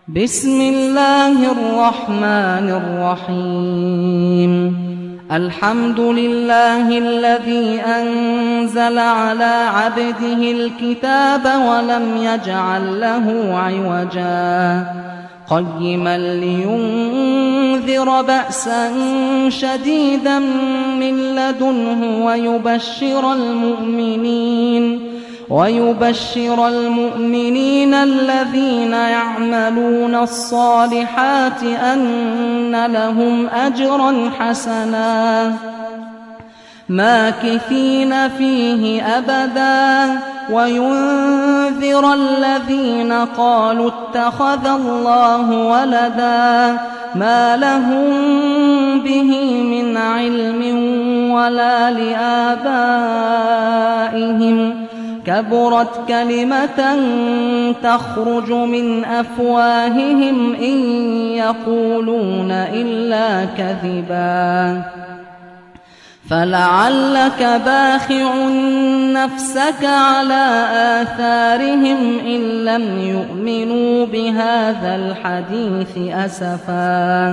بسم الله الرحمن الرحيم. الحمد لله الذي أنزل على عبده الكتاب ولم يجعل له عوجا قيما لينذر بأسا شديدا من لدنه ويبشر المؤمنين الذين يعملون الصالحات أن لهم أجرا حسنا ماكثين فيه أبدا وينذر الذين قالوا اتخذ الله ولدا ما لهم به من علم ولا لآبائهم كبرت كلمة تخرج من أفواههم إن يقولون إلا كذبا فلعلك باخع نفسك على آثارهم إن لم يؤمنوا بهذا الحديث أسفا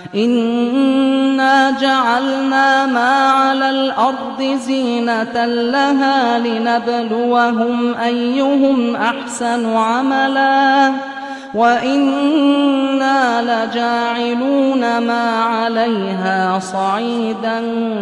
إنا جعلنا ما على الأرض زينة لها لنبلوهم أيهم أحسن عملا وإنا لجاعلون ما عليها صعيدا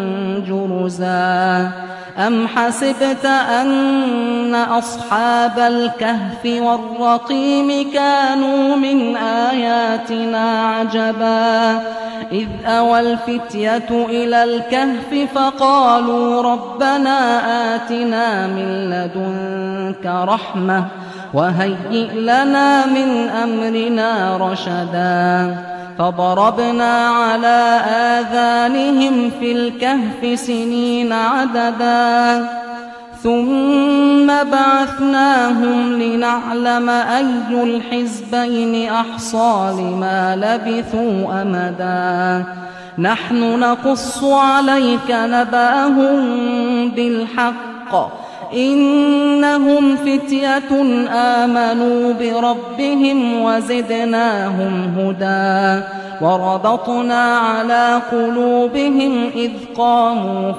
جرزا أم حسبت أن أصحاب الكهف والرقيم كانوا من آياتنا عجبا إذ أوى الفتية إلى الكهف فقالوا ربنا آتنا من لدنك رحمة وهيئ لنا من أمرنا رشدا فضربنا على آذانهم في الكهف سنين عددا ثم بعثناهم لنعلم أي الحزبين أحصى لما لبثوا أمدا نحن نقص عليك نبأهم بالحق إنهم فتية آمنوا بربهم وزدناهم هدى وربطنا على قلوبهم إذ قاموا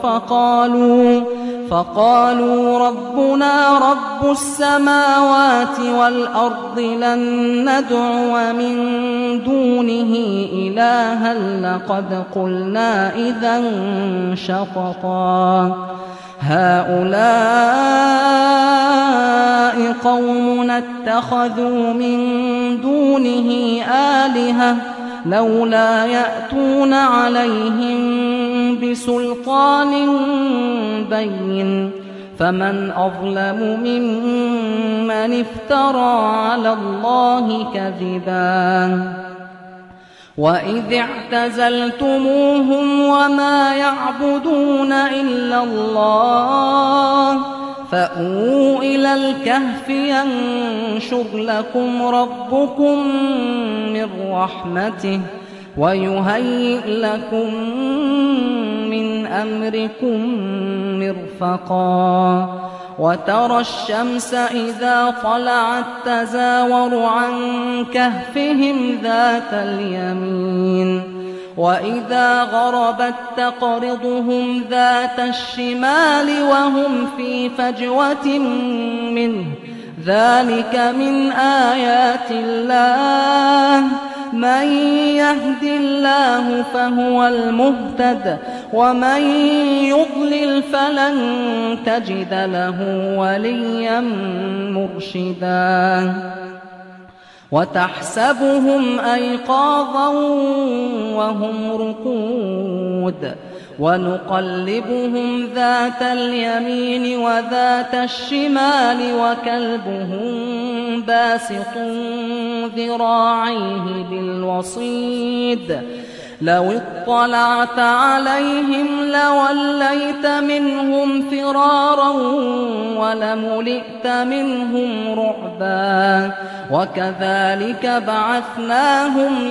فقالوا ربنا رب السماوات والأرض لن ندعو من دونه إلها لقد قلنا إذا شططا هؤلاء قومنا اتخذوا من دونه آلهة لولا يأتون عليهم بسلطان بين فمن أظلم ممن افترى على الله كذبا وإذ اعتزلتموهم وما يعبدون إلا الله فأووا إلى الكهف ينشر لكم ربكم من رحمته ويهيئ لكم من أمركم مرفقا وترى الشمس إذا طلعت تزاور عن كهفهم ذات اليمين وإذا غربت تقرضهم ذات الشمال وهم في فجوة منه ذلك من آيات الله من يهد الله فهو المهتد ومن يضلل فلن تجد له وليا مرشدا وتحسبهم أيقاظا وهم رقود ونقلبهم ذات اليمين وذات الشمال وكلبهم باسط ذراعيه بالوصيد لو اطلعت عليهم لوليت منهم فرارا ولملئت منهم رعبا وكذلك بعثناهم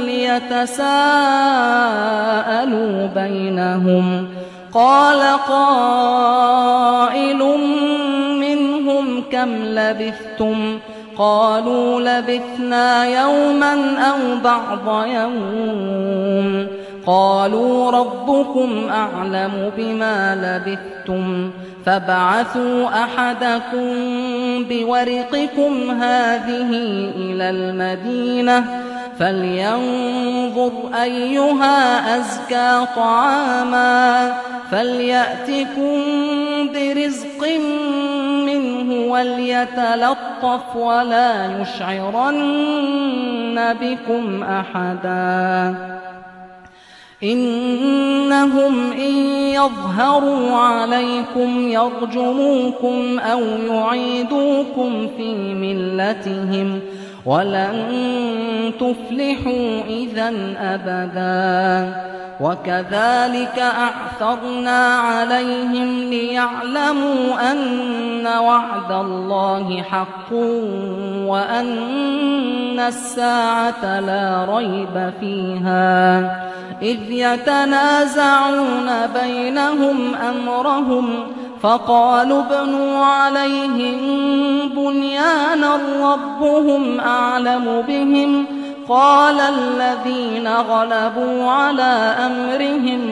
ليتساءلوا بينهم قال قائل منهم كم لبثتم قالوا لبثنا يوما أو بعض يوم قالوا ربكم أعلم بما لبثتم فابعثوا أحدكم بورقكم هذه إلى المدينة فلينظر أيها أزكى طعاما فليأتكم برزق منه وليتلطف ولا يشعرن بكم أحدا إنهم إن يظهروا عليكم يرجموكم أو يعيدوكم في ملتهم ولن تفلحوا إذا أبدا وكذلك أعثرنا عليهم ليعلموا أن وعد الله حق وأن الساعة لا ريب فيها إذ يتنازعون بينهم أمرهم فقالوا ابنوا عليهم بنيانا ربهم أعلم بهم قال الذين غلبوا على أمرهم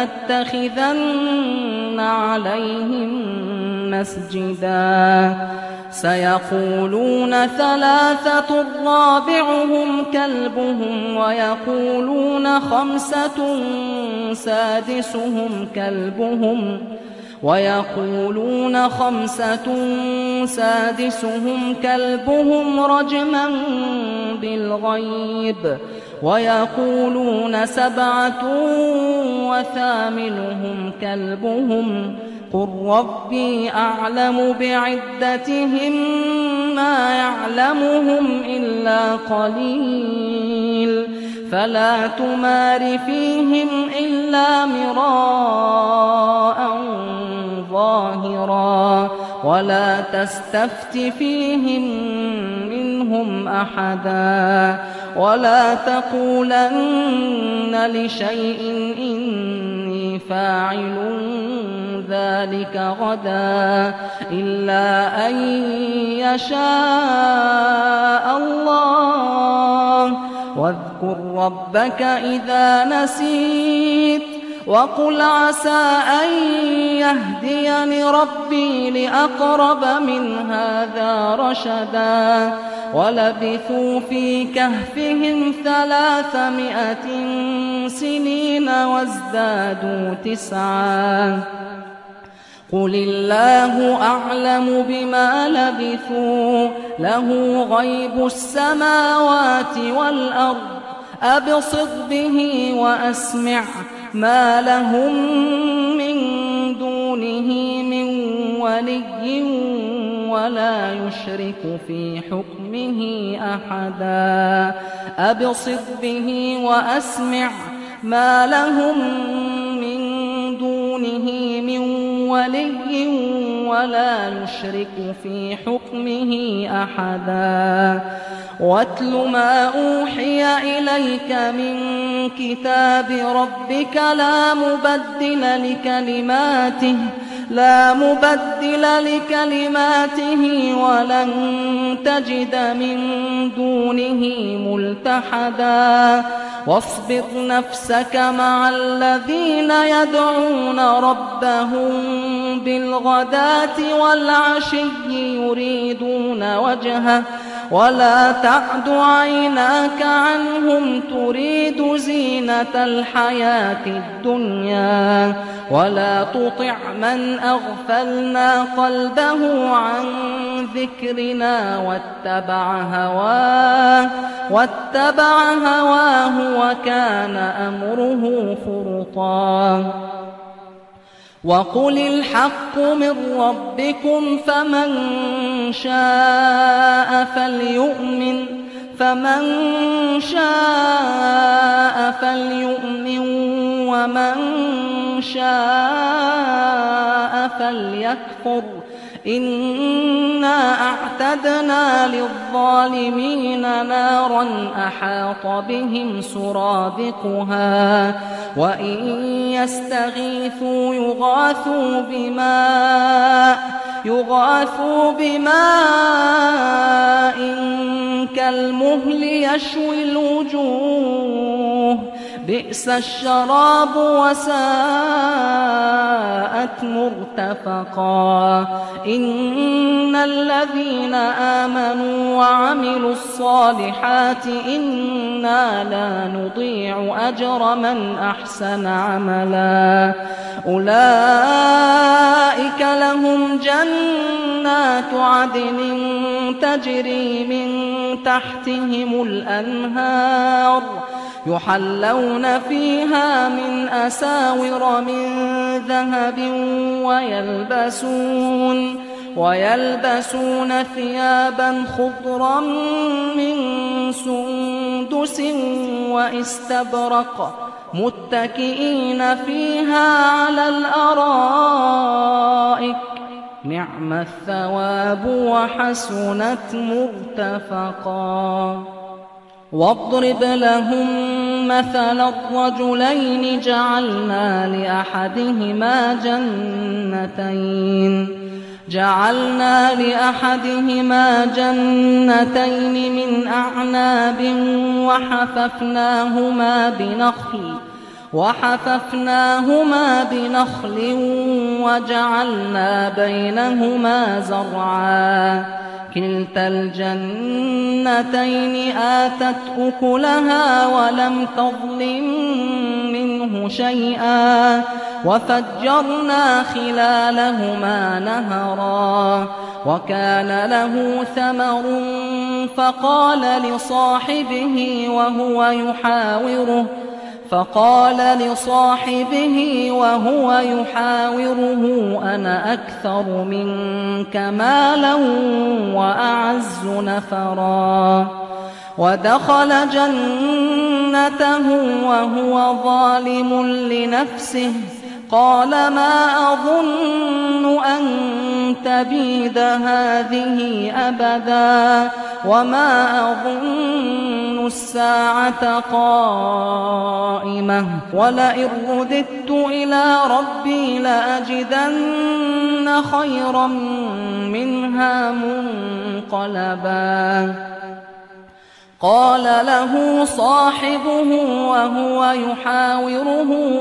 لنتخذن عليهم مسجدا سيقولون ثلاثة رابعهم كلبهم ويقولون خمسة سادسهم كلبهم رجما بالغيب ويقولون 7 وثامنهم كلبهم قل ربي أعلم بعدتهم ما يعلمهم إلا قليل فلا تمار فيهم إلا مراء ظاهرا ولا تستفت فيهم منهم أحدا ولا تقولن لشيء إني فاعل ذلك غدا إلا أن يشاء الله واذكر ربك إذا نسيت وقل عسى أن يهديني ربي لأقرب من هذا رشدا ولبثوا في كهفهم 300 سنين وازدادوا 9 قل الله أعلم بما لبثوا له غيب السماوات والأرض أبصر به وأسمع ما لهم من دونه من ولي ولا يشرك في حكمه أحدا أبصر به وأسمع ما لهم من دونه من ولي ولا يشرك في حكمه أحدا واتل ما أوحي إليك من كتاب ربك لا مبدل لكلماته ولن تجد من دونه ملتحدا واصبر نفسك مع الذين يدعون ربهم بالغداة والعشي يريدون وجهه ولا تعد عيناك عنهم تريد زينة الحياة الدنيا ولا تطع من أغفلنا قلبه عن ذكرنا واتبع هواه وكان أمره فرطا وقل الحق من ربكم فمن شاء فليؤمن ومن شاء فليكفر إنا أعتدنا للظالمين نارا أحاط بهم سرادقها وإن يستغيثوا يغاثوا بماء كالمهل يشوي الوجوه بئس الشراب وساءت مرتفقا إن الذين آمنوا وعملوا الصالحات إنا لا نضيع أجر من أحسن عملا أولئك لهم جنات عدن تجري من تحتهم الأنهار يحلون فيها من أساور من ذهب ويلبسون ثيابا خضرا من سندس واستبرق متكئين فيها على الأرائك نعم الثواب وحسنت مرتفقا واضرب لهم مثل الرجلين جعلنا لأحدهما جنتين من أعناب وحففناهما بنخل وجعلنا بينهما زرعا كلتا الجنتين آتت أكلها ولم تظلم منه شيئا وفجرنا خلالهما نهرا وكان له ثمر فقال لصاحبه وهو يحاوره أنا أكثر منك مالا وأعز نفرا ودخل جنته وهو ظالم لنفسه قال ما أظن أن تبيد هذه أبدا وما أظن الساعة قائمة ولئن رددت إلى ربي لأجدن خيرا منها منقلبا قال له صاحبه وهو يحاوره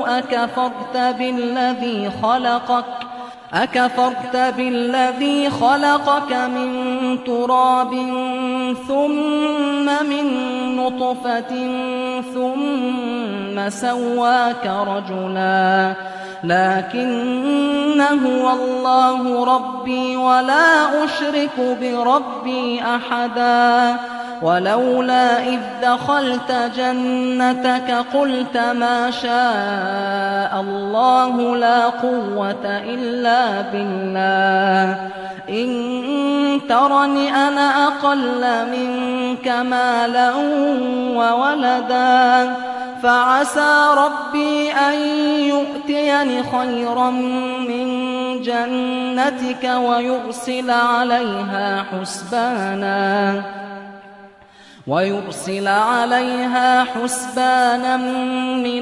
أكفرت بالذي خلقك من تراب ثم من نطفة ثم سواك رجلا لكن هو الله ربي ولا أشرك بربي أحدا ولولا إذ دخلت جنتك قلت ما شاء الله لا قوة إلا بالله إن ترني أنا أقل منك مالا وولدا فعسى ربي أن يؤتيني خيرا من جنتك ويرسل عليها حسبانا من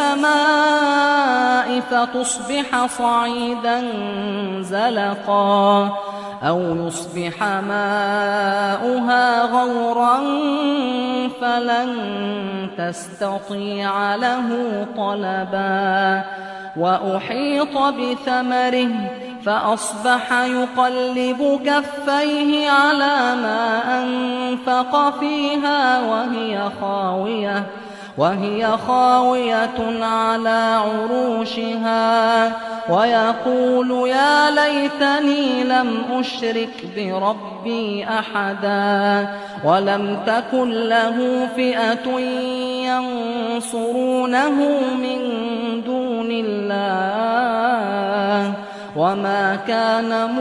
السماء فتصبح صعيدا زلقا أو يصبح ماؤها غورا فلن تستطيع له طلبا وأحيط بثمره فأصبح يقلب كفيه على ما أنفق فيها وهي خاوية على عروشها ويقول يا ليتني لم أشرك بربي أحدا ولم تكن له فئة ينصرونه من دون الله وما كان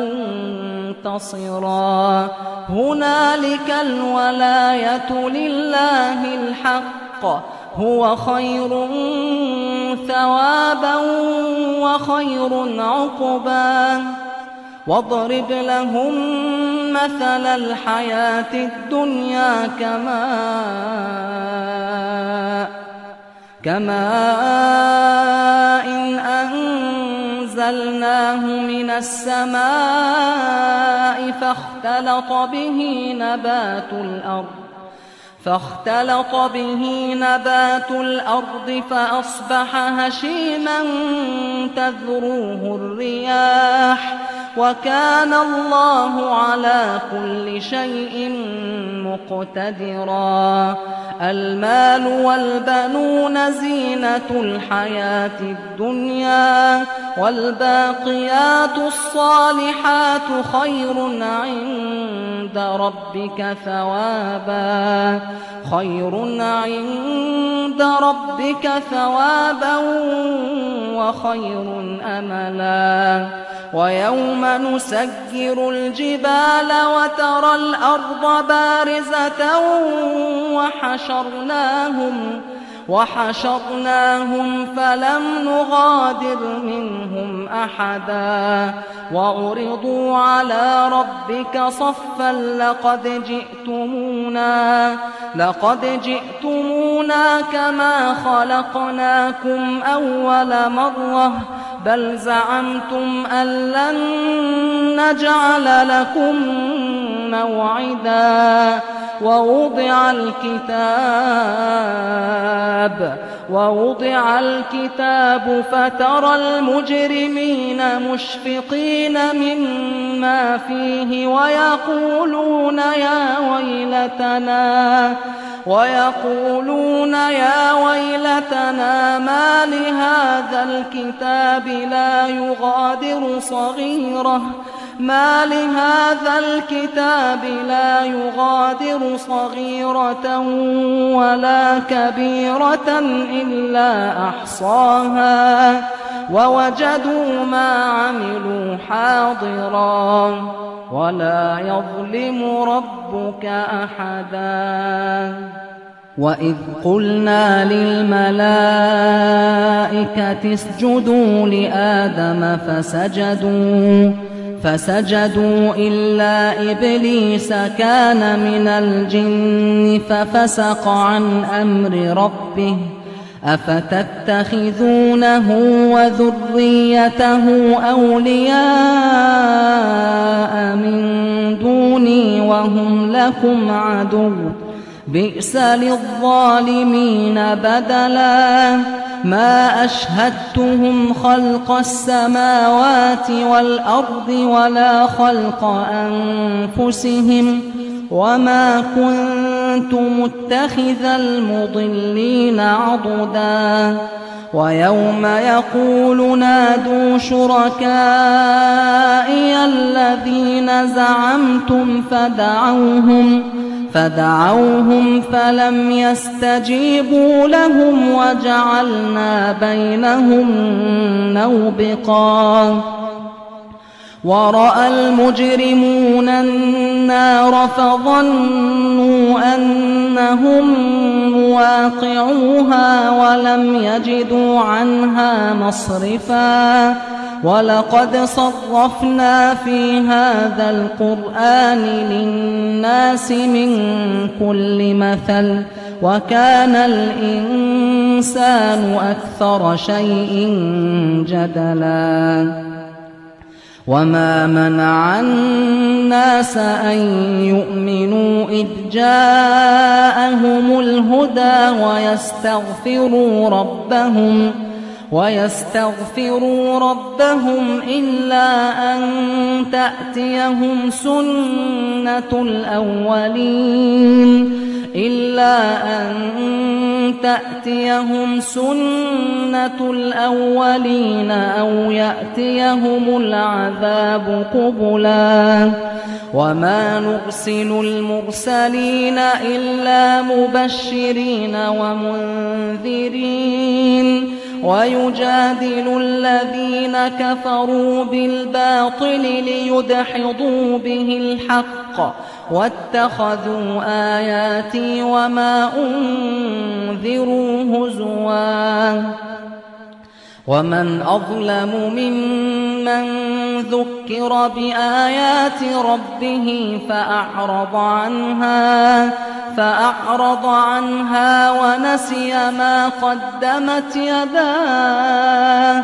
منتصرا هنالك الولاية لله الحق هو خير ثوابا وخير عقبا واضرب لهم مثل الحياة الدنيا كماء إن أنزلناه من السماء فاختلط به نبات الأرض فأصبح هشيما تذروه الرياح وكان الله على كل شيء مقتدرا. المال والبنون زينة الحياة الدنيا والباقيات الصالحات خير عند ربك ثوابا وخير أملا. ويوم نسير الجبال وترى الأرض بارزة وحشرناهم فلم نغادر منهم أحدا وعرضوا على ربك صفا لقد جئتمونا كما خلقناكم أول مرة بل زعمتم أن لن نجعل لكم موعدا. ووضع الكتاب فترى المجرمين مشفقين مما فيه ويقولون يا ويلتنا ما لهذا الكتاب لا يغادر صغيرة ولا كبيرة إلا أحصاها ووجدوا ما عملوا حاضرا ولا يظلم ربك أحدا. وإذ قلنا للملائكة اسجدوا لآدم فسجدوا إلا إبليس كان من الجن ففسق عن أمر ربه أفتتخذونه وذريته أولياء من دوني وهم لكم عدو بئس للظالمين بدلا. ما أشهدتهم خلق السماوات والأرض ولا خلق أنفسهم وما كنت متخذ المضلين عضدا. ويوم يقول نادوا شركائي الذين زعمتم فدعوهم فلم يستجيبوا لهم وجعلنا بينهم موبقا. ورأى المجرمون النار فظنوا أنهم مواقعوها ولم يجدوا عنها مصرفا. ولقد صرفنا في هذا القرآن للناس من كل مثل وكان الإنسان أكثر شيء جدلا. وما منع الناس أن يؤمنوا إذ جاءهم الهدى ويستغفروا ربهم إلا أن تأتيهم سنة الأولين أو يأتيهم العذاب قبلا. وما نرسل المرسلين إلا مبشرين ومنذرين ويجادل الذين كفروا بالباطل ليدحضوا به الحق واتخذوا آياتي وما أنذروا هزوا. ومن أظلم ممن ذكر ذُكِّرَ بِآيَاتِ رَبِّهِ فأعرض عنها ونسي ما قدمت يداه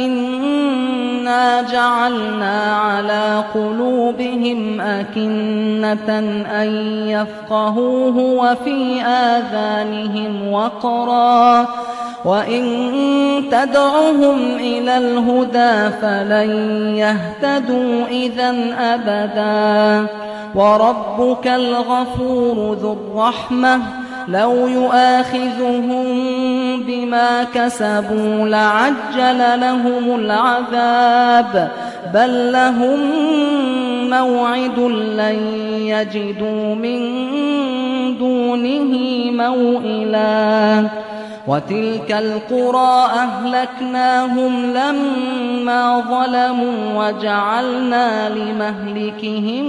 إنا جعلنا على قلوبهم أكنة أن يفقهوه وفي آذانهم وقرا وإن تدعهم إلى الهدى فلن يهتدوا إذا أبدا وربك الغفور ذو الرحمة لو يؤاخذهم بما كسبوا لعجل لهم العذاب بل لهم موعد لن يجدوا من دونه موئلا وتلك القرى أهلكناهم لما ظلموا وجعلنا لمهلكهم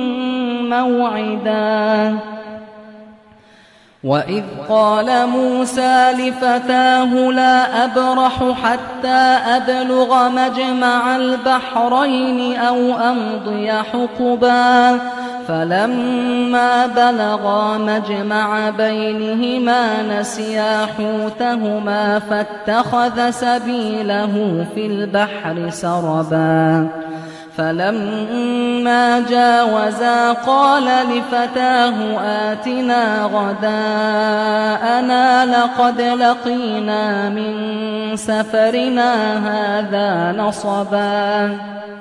موعدا وإذ قال موسى لفتاه لا أبرح حتى أبلغ مجمع البحرين أو أمضي حقبا فلما بلغا مجمع بينهما نسيا حوتهما فاتخذ سبيله في البحر سربا فلما جاوزا قال لفتاه آتنا غداءنا لقد لقينا من سفرنا هذا نصبا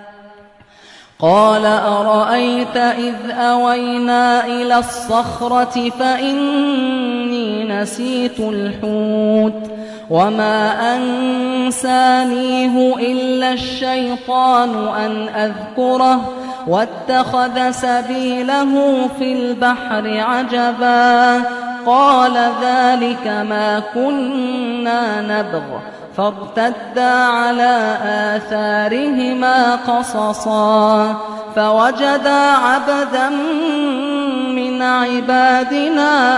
قال أرأيت إذ أوينا إلى الصخرة فإني نسيت الحوت وما أنسانيه إلا الشيطان أن أذكره واتخذ سبيله في البحر عجبا قال ذلك ما كنا نبغ فارتدا على آثارهما قصصا فوجدا عبدا من عبادنا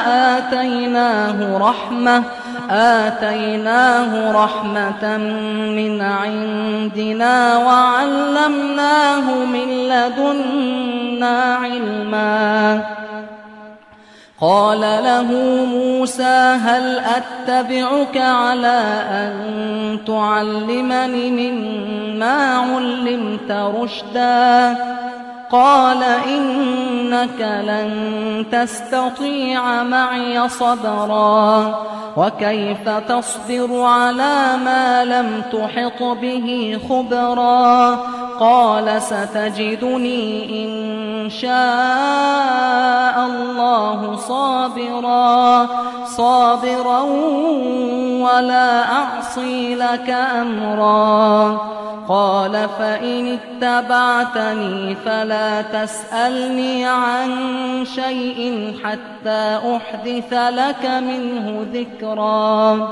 آتيناه رحمة من عندنا وعلمناه من لدنا علما قال له موسى هل أتبعك على أن تعلمني مما علمت رشدا قال إنك لن تستطيع معي صبرا وكيف تصبر على ما لم تحط به خبرا قال ستجدني إن شاء الله صابرا ولا أعصي لك أمرا قال فإن اتبعتني فلا تسألني عن شيء حتى أحدث لك منه ذكرا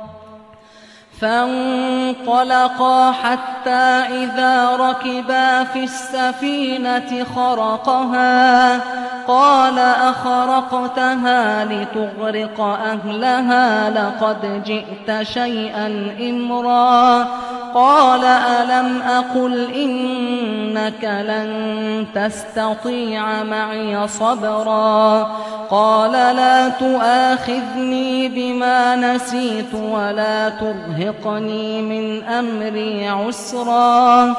فانطلقا حتى إذا ركبا في السفينة خرقها قال أخرقتها لتغرق أهلها لقد جئت شيئا إمرا قال ألم أقل إنك لن تستطيع معي صبرا قال لا تؤاخذني بما نسيت ولا ترهقني من أمري عسرا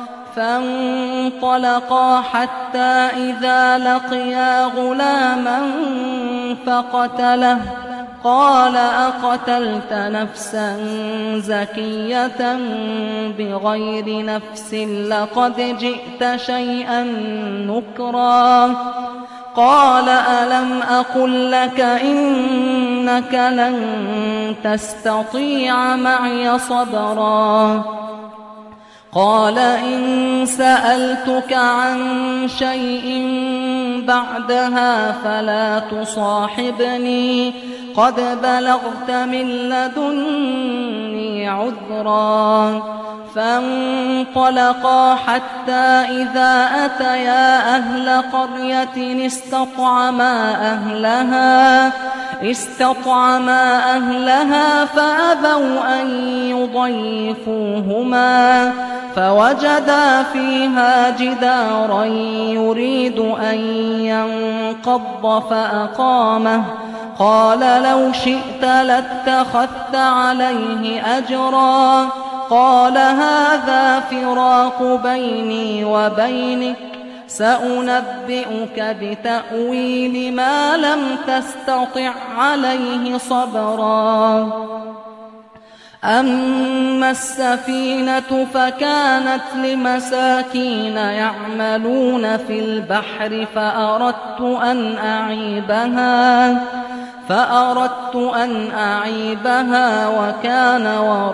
فانطلقا حتى إذا لقيا غلاما فقتله قال أقتلت نفسا زكية بغير نفس لقد جئت شيئا نكرا قال ألم أقل لك إنك لن تستطيع معي صبرا قال إن سألتك عن شيء بعدها فلا تصاحبني قد بلغت من لدني عذرا فانطلقا حتى إذا أتيا أهل قرية استطعما أهلها فأبوا أن يضيفوهما فوجدا فيها جدارا يريد أن ينقض فأقامه قال لو شئت لاتخذت عليه أجرا قال هذا فراق بيني وبينك سأنبئك بتأويل ما لم تستطع عليه صبرا أما السفينة فكانت لمساكين يعملون في البحر فأردت أن أعيبها وكان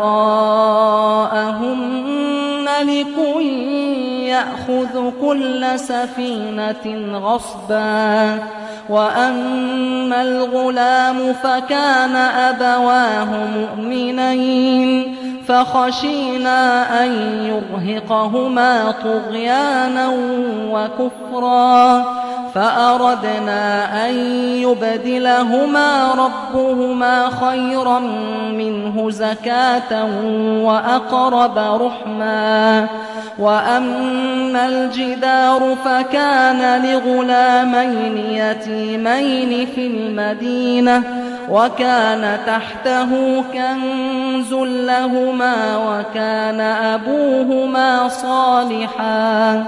وراءهم ملك يأخذ كل سفينة غصبا وأما الغلام فكان أبواه مؤمنين فخشينا أن يرهقهما طغيانا وكفرا فأردنا أن يبدلهما ربهما خيرا منه زكاة وأقرب رحما وأما الجدار فكان لغلامين يتيمين في المدينة وكان تحته كنز لهما وكان أبوهما صالحا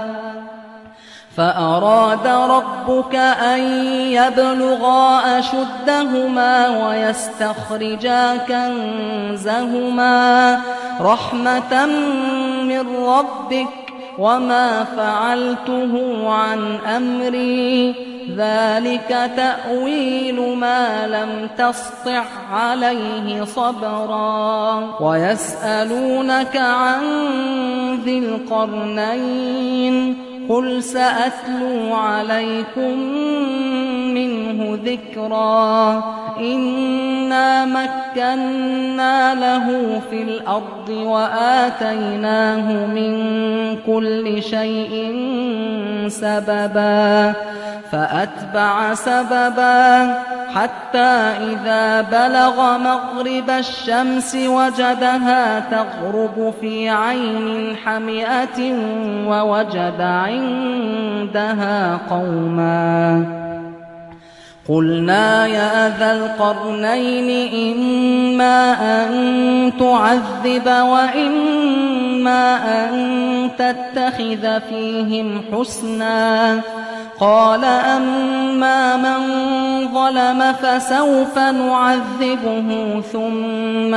فأراد ربك أن يبلغا أشدهما ويستخرجا كنزهما رحمة من ربك وما فعلته عن أمري ذلك تأويل ما لم تسطع عليه صبرا ويسألونك عن ذي القرنين قل سأتلو عليكم منه ذكرا إنا مكنا له في الأرض وآتيناه من كل شيء سببا فأتبع سببا حتى إذا بلغ مغرب الشمس وجدها تغرب في عين حمئة ووجد عندها قوما قلنا يا ذا القرنين إما أن تعذب وإما أن تتخذ فيهم حسنا قال أما من ظلم فسوف نعذبه ثم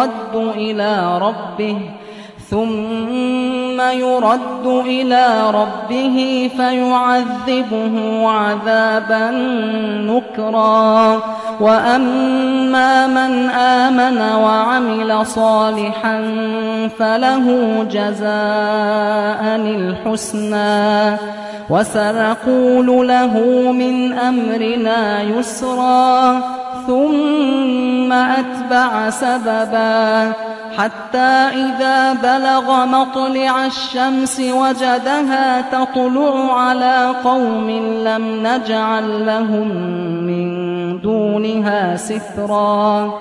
يرد إلى ربه فيعذبه عذابا نكرا وأما من آمن وعمل صالحا فله جزاء الحسنى وسنقول له من أمرنا يسرا ثم أتبع سببا حتى إذا بلغ مطلع الشمس وجدها تطلع على قوم لم نجعل لهم من دونها سترا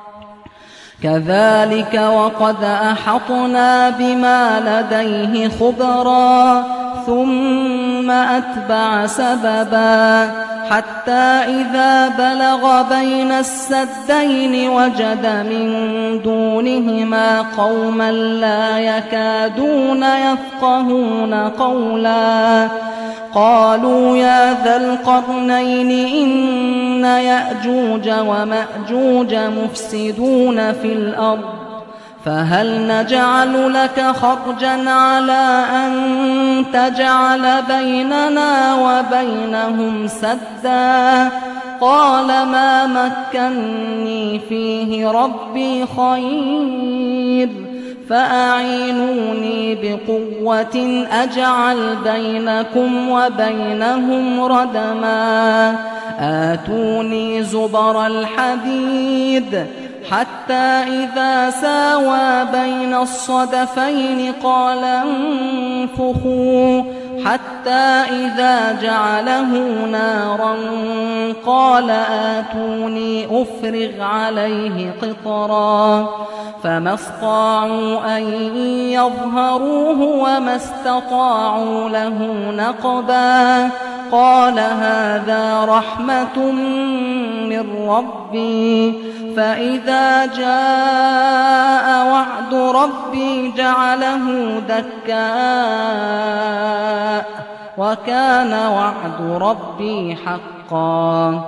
كذلك وقد أحطنا بما لديه خبرا ثم أتبع سببا حتى إذا بلغ بين السدين وجد من دونهما قوما لا يكادون يفقهون قولا قالوا يا ذا القرنين إن يأجوج ومأجوج مفسدون في الأرض فهل نجعل لك خرجا على أن تجعل بيننا وبينهم سدا قال ما مكني فيه ربي خير فأعينوني بقوة أجعل بينكم وبينهم ردما آتوني زبر الحديد حتى إذا ساوى بين الصدفين قال انفخوا حتى إذا جعله نارا قال آتوني أفرغ عليه قطرا فما استطاعوا أن يظهروه وما استطاعوا له نقبا قال هذا رحمة من ربي فإذا جاء وعد ربي جعله دكاء وكان وعد ربي حقا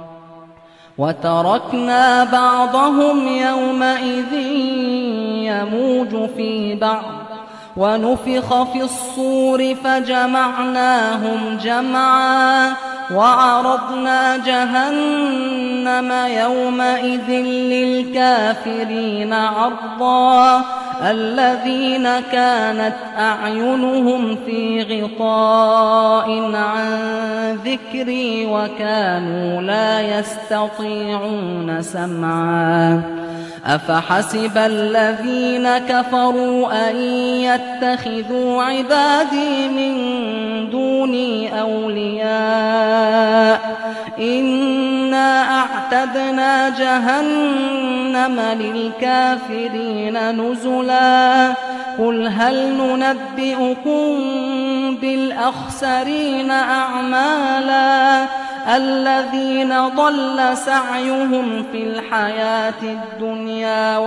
وتركنا بعضهم يومئذ يموج في بعض ونفخ في الصور فجمعناهم جمعا وعرضنا جهنم يومئذ للكافرين عرضا الذين كانت أعينهم في غطاء عن ذكري وكانوا لا يستطيعون سمعا أفحسب الذين كفروا أن يتخذوا عبادي من دوني أولياء إنا أعتدنا جهنم للكافرين نزلا قل هل ننبئكم بالأخسرين أعمالا الذين ضل سعيهم في الحياة الدنيا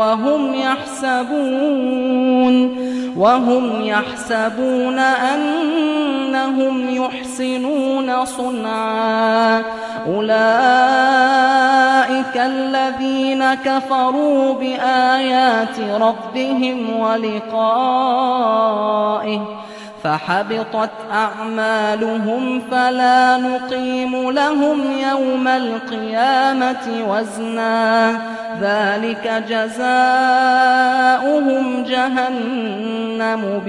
وهم يحسبون أنهم يحسنون صنعا أولئك الذين كفروا بآيات ربهم ولقائه فحبطت أعمالهم فلا نقيم لهم يوم القيامة وزنا ذلك جزاؤهم جهنم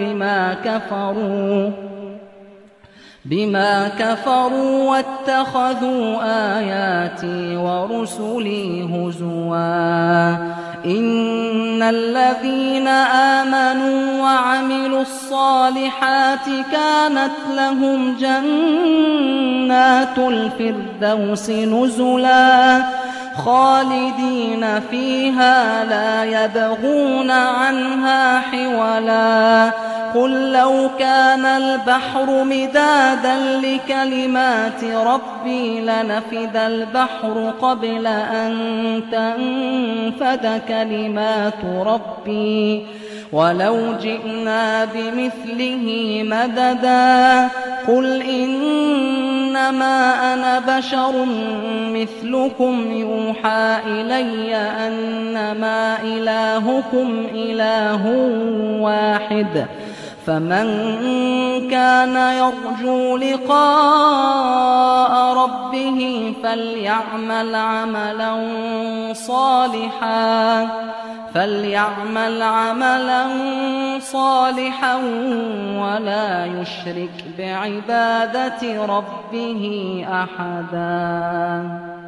بما كفروا واتخذوا آياتي ورسلي هزوا إن الذين آمنوا وعملوا الصالحات كانت لهم جنات الفردوس نزلا خالدين فيها لا يبغون عنها حولا قل لو كان البحر مدادا لكلمات ربي لنفد البحر قبل أن تنفد كلمات ربي ولو جئنا بمثله مددا قل إنما أنا بشر مثلكم يوحى إلي أنما إلهكم إله واحد فمن كان يرجو لقاء ربه فليعمل عملا صالحا ولا يشرك بعبادة ربه أحدا.